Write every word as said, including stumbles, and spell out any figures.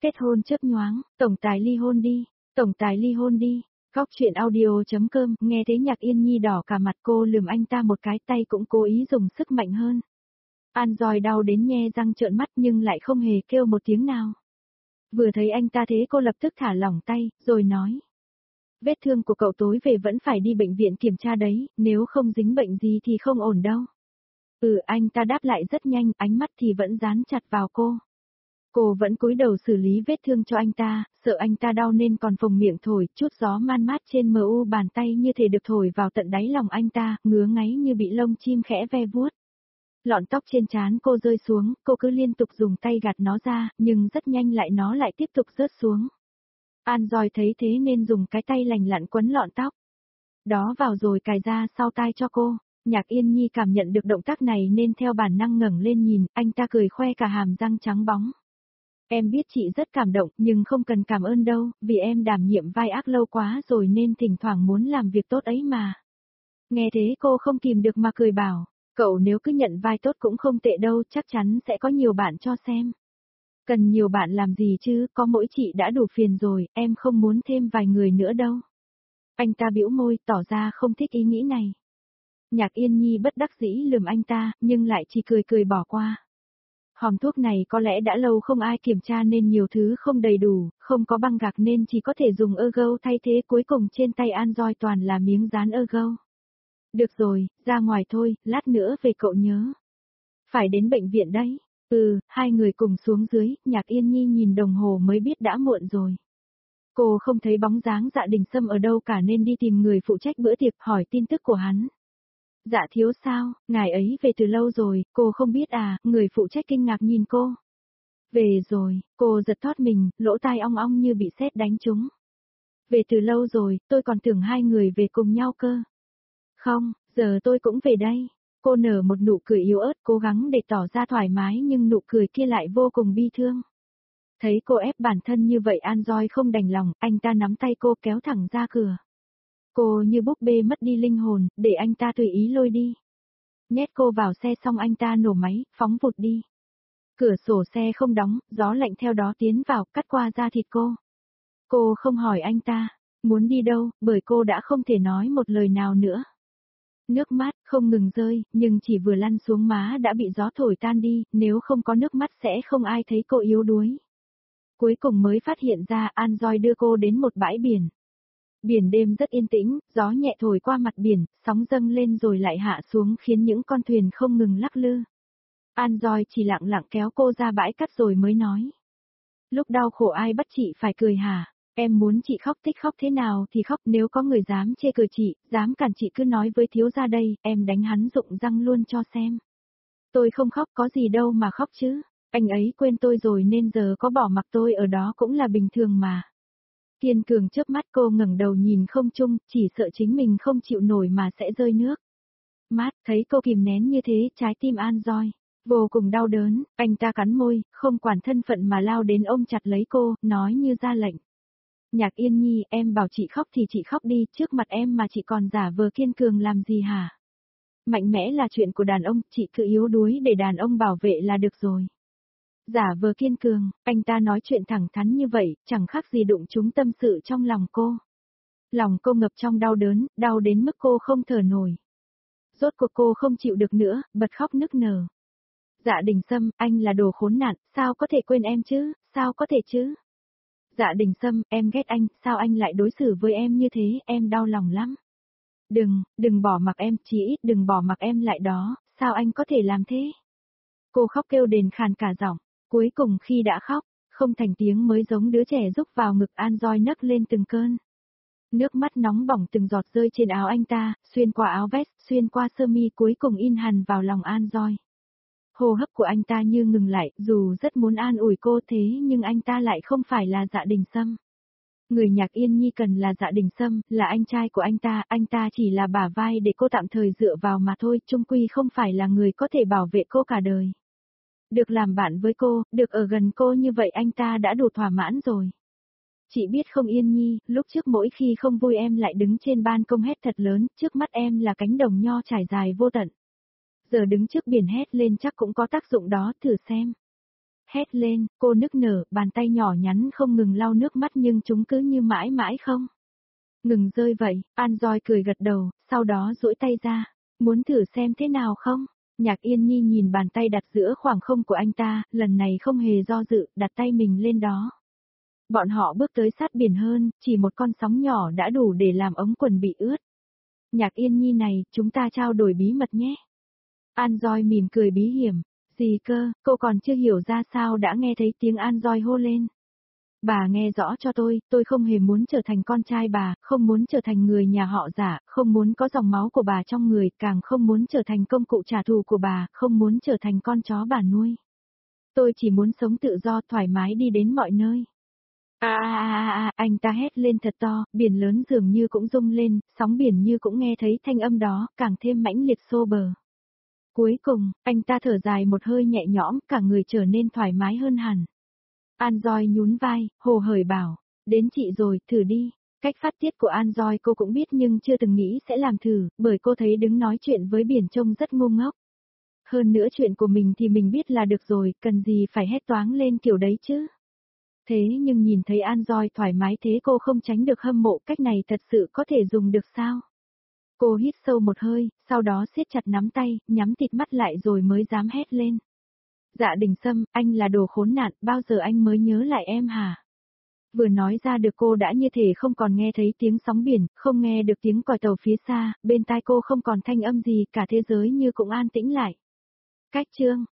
Kết hôn chớp nhoáng, tổng tài ly hôn đi, tổng tài ly hôn đi. Góc chuyện audio.com, nghe thấy Nhạc Yên Nhi đỏ cả mặt, cô lườm anh ta một cái, tay cũng cố ý dùng sức mạnh hơn. An Doi đau đến nhe răng trợn mắt nhưng lại không hề kêu một tiếng nào. Vừa thấy anh ta thế cô lập tức thả lỏng tay, rồi nói. Vết thương của cậu tối về vẫn phải đi bệnh viện kiểm tra đấy, nếu không dính bệnh gì thì không ổn đâu. Ừ, anh ta đáp lại rất nhanh, ánh mắt thì vẫn dán chặt vào cô. Cô vẫn cúi đầu xử lý vết thương cho anh ta, sợ anh ta đau nên còn phồng miệng thổi, chút gió man mát trên mờ u bàn tay như thể được thổi vào tận đáy lòng anh ta, ngứa ngáy như bị lông chim khẽ ve vuốt. Lọn tóc trên trán cô rơi xuống, cô cứ liên tục dùng tay gạt nó ra, nhưng rất nhanh lại nó lại tiếp tục rớt xuống. An Doi thấy thế nên dùng cái tay lành lặn quấn lọn tóc. Đó vào rồi cài ra sau tai cho cô. Nhạc Yên Nhi cảm nhận được động tác này nên theo bản năng ngẩng lên nhìn, anh ta cười khoe cả hàm răng trắng bóng. Em biết chị rất cảm động nhưng không cần cảm ơn đâu, vì em đảm nhiệm vai ác lâu quá rồi nên thỉnh thoảng muốn làm việc tốt ấy mà. Nghe thế cô không kìm được mà cười bảo, cậu nếu cứ nhận vai tốt cũng không tệ đâu, chắc chắn sẽ có nhiều bạn cho xem. Cần nhiều bạn làm gì chứ, có mỗi chị đã đủ phiền rồi, em không muốn thêm vài người nữa đâu. Anh ta bĩu môi, tỏ ra không thích ý nghĩ này. Nhạc Yên Nhi bất đắc dĩ lườm anh ta, nhưng lại chỉ cười cười bỏ qua. Hòm thuốc này có lẽ đã lâu không ai kiểm tra nên nhiều thứ không đầy đủ, không có băng gạc nên chỉ có thể dùng ergo thay thế, cuối cùng trên tay An Doi toàn là miếng dán ergo. Được rồi, ra ngoài thôi, lát nữa về cậu nhớ. Phải đến bệnh viện đấy. Ừ, hai người cùng xuống dưới, Nhạc Yên Nhi nhìn đồng hồ mới biết đã muộn rồi. Cô không thấy bóng dáng Dạ Đình Sâm ở đâu cả nên đi tìm người phụ trách bữa tiệc hỏi tin tức của hắn. Dạ thiếu sao, ngài ấy về từ lâu rồi, cô không biết à, người phụ trách kinh ngạc nhìn cô. Về rồi, cô giật thót mình, lỗ tai ong ong như bị sét đánh trúng. Về từ lâu rồi, tôi còn tưởng hai người về cùng nhau cơ. Không, giờ tôi cũng về đây. Cô nở một nụ cười yếu ớt, cố gắng để tỏ ra thoải mái nhưng nụ cười kia lại vô cùng bi thương. Thấy cô ép bản thân như vậy An Doi không đành lòng, anh ta nắm tay cô kéo thẳng ra cửa. Cô như búp bê mất đi linh hồn, để anh ta tùy ý lôi đi. Nhét cô vào xe xong anh ta nổ máy, phóng vụt đi. Cửa sổ xe không đóng, gió lạnh theo đó tiến vào, cắt qua da thịt cô. Cô không hỏi anh ta, muốn đi đâu, bởi cô đã không thể nói một lời nào nữa. Nước mắt không ngừng rơi, nhưng chỉ vừa lăn xuống má đã bị gió thổi tan đi, nếu không có nước mắt sẽ không ai thấy cô yếu đuối. Cuối cùng mới phát hiện ra An Doi đưa cô đến một bãi biển. Biển đêm rất yên tĩnh, gió nhẹ thổi qua mặt biển, sóng dâng lên rồi lại hạ xuống khiến những con thuyền không ngừng lắc lư. An Doi chỉ lặng lặng kéo cô ra bãi cát rồi mới nói. Lúc đau khổ ai bắt chị phải cười hả? Em muốn chị khóc, thích khóc thế nào thì khóc, nếu có người dám chê cười chị, dám cản chị cứ nói với thiếu gia đây, em đánh hắn rụng răng luôn cho xem. Tôi không khóc có gì đâu mà khóc chứ, anh ấy quên tôi rồi nên giờ có bỏ mặc tôi ở đó cũng là bình thường mà. Kiên cường chớp mắt, cô ngẩng đầu nhìn không trung, chỉ sợ chính mình không chịu nổi mà sẽ rơi nước. Mát, thấy cô kìm nén như thế, trái tim An Doi vô cùng đau đớn, anh ta cắn môi, không quản thân phận mà lao đến ôm chặt lấy cô, nói như ra lệnh. Nhạc Yên Nhi, em bảo chị khóc thì chị khóc đi, trước mặt em mà chị còn giả vờ kiên cường làm gì hả? Mạnh mẽ là chuyện của đàn ông, chị cứ yếu đuối để đàn ông bảo vệ là được rồi. Giả vờ kiên cường, anh ta nói chuyện thẳng thắn như vậy, chẳng khác gì đụng trúng tâm sự trong lòng cô. Lòng cô ngập trong đau đớn, đau đến mức cô không thở nổi. Rốt cuộc cô không chịu được nữa, bật khóc nức nở. Dạ Đình Sâm, anh là đồ khốn nạn, sao có thể quên em chứ, sao có thể chứ? Dạ Đình Sâm, em ghét anh, sao anh lại đối xử với em như thế, em đau lòng lắm. Đừng, đừng bỏ mặc em, chí ít đừng bỏ mặc em lại đó, sao anh có thể làm thế? Cô khóc kêu đền khàn cả giọng, cuối cùng khi đã khóc, không thành tiếng mới giống đứa trẻ rúc vào ngực An Doi nấc lên từng cơn. Nước mắt nóng bỏng từng giọt rơi trên áo anh ta, xuyên qua áo vest, xuyên qua sơ mi cuối cùng in hằn vào lòng An Doi. Hô hấp của anh ta như ngừng lại, dù rất muốn an ủi cô thế nhưng anh ta lại không phải là Dạ Đình Sâm. Người Nhạc Yên Nhi cần là Dạ Đình Sâm, là anh trai của anh ta, anh ta chỉ là bả vai để cô tạm thời dựa vào mà thôi, chung quy không phải là người có thể bảo vệ cô cả đời. Được làm bạn với cô, được ở gần cô như vậy anh ta đã đủ thỏa mãn rồi. Chị biết không Yên Nhi, lúc trước mỗi khi không vui em lại đứng trên ban công hét thật lớn, trước mắt em là cánh đồng nho trải dài vô tận. Giờ đứng trước biển hét lên chắc cũng có tác dụng đó, thử xem. Hét lên, cô nức nở, bàn tay nhỏ nhắn không ngừng lau nước mắt nhưng chúng cứ như mãi mãi không ngừng rơi vậy. An Doi cười gật đầu, sau đó duỗi tay ra. Muốn thử xem thế nào không? Nhạc Yên Nhi nhìn bàn tay đặt giữa khoảng không của anh ta, lần này không hề do dự, đặt tay mình lên đó. Bọn họ bước tới sát biển hơn, chỉ một con sóng nhỏ đã đủ để làm ống quần bị ướt. Nhạc Yên Nhi này, chúng ta trao đổi bí mật nhé. An Doi mỉm cười bí hiểm. Gì cơ, cô còn chưa hiểu ra sao đã nghe thấy tiếng An Doi hô lên. Bà nghe rõ cho tôi, tôi không hề muốn trở thành con trai bà, không muốn trở thành người nhà họ Giả, không muốn có dòng máu của bà trong người, càng không muốn trở thành công cụ trả thù của bà, không muốn trở thành con chó bà nuôi. Tôi chỉ muốn sống tự do, thoải mái đi đến mọi nơi. À à à à, anh ta hét lên thật to, biển lớn dường như cũng rung lên, sóng biển như cũng nghe thấy thanh âm đó, càng thêm mãnh liệt xô bờ. Cuối cùng, anh ta thở dài một hơi nhẹ nhõm, cả người trở nên thoải mái hơn hẳn. An Doi nhún vai, hồ hởi bảo, đến chị rồi, thử đi. Cách phát tiết của An Doi cô cũng biết nhưng chưa từng nghĩ sẽ làm thử, bởi cô thấy đứng nói chuyện với biển trông rất ngu ngốc. Hơn nữa chuyện của mình thì mình biết là được rồi, cần gì phải hét toáng lên kiểu đấy chứ. Thế nhưng nhìn thấy An Doi thoải mái thế cô không tránh được hâm mộ, cách này thật sự có thể dùng được sao? Cô hít sâu một hơi, sau đó siết chặt nắm tay, nhắm tịt mắt lại rồi mới dám hét lên. Dạ Đình Sâm, anh là đồ khốn nạn, bao giờ anh mới nhớ lại em hả? Vừa nói ra được cô đã như thể không còn nghe thấy tiếng sóng biển, không nghe được tiếng còi tàu phía xa, bên tai cô không còn thanh âm gì, cả thế giới như cũng an tĩnh lại. Cách chương